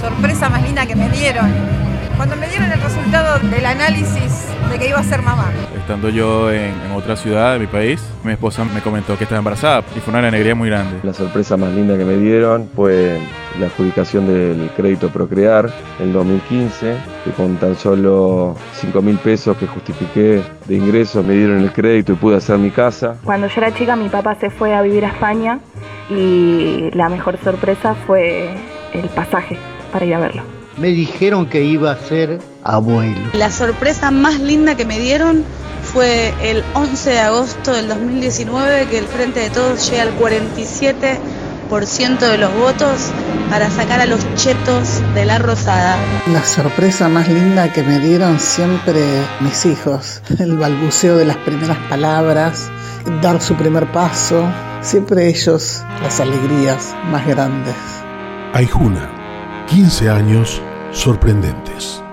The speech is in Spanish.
sorpresa más linda que me dieron, cuando me dieron el resultado del análisis de que iba a ser mamá. Estando yo en otra ciudad de mi país, mi esposa me comentó que estaba embarazada y fue una alegría muy grande. La sorpresa más linda que me dieron fue la adjudicación del crédito Procrear en 2015, que con tan solo 5.000 pesos que justifiqué de ingresos me dieron el crédito y pude hacer mi casa. Cuando yo era chica, mi papá se fue a vivir a España y la mejor sorpresa fue el pasaje para ir a verlo. Me dijeron que iba a ser abuelo. La sorpresa más linda que me dieron fue el 11 de agosto del 2019, que el Frente de Todos llega al 47% de los votos para sacar a los chetos de la Rosada. La sorpresa más linda que me dieron siempre mis hijos, el balbuceo de las primeras palabras, dar su primer paso, siempre ellos las alegrías más grandes. Aijuna, 15 años sorprendentes.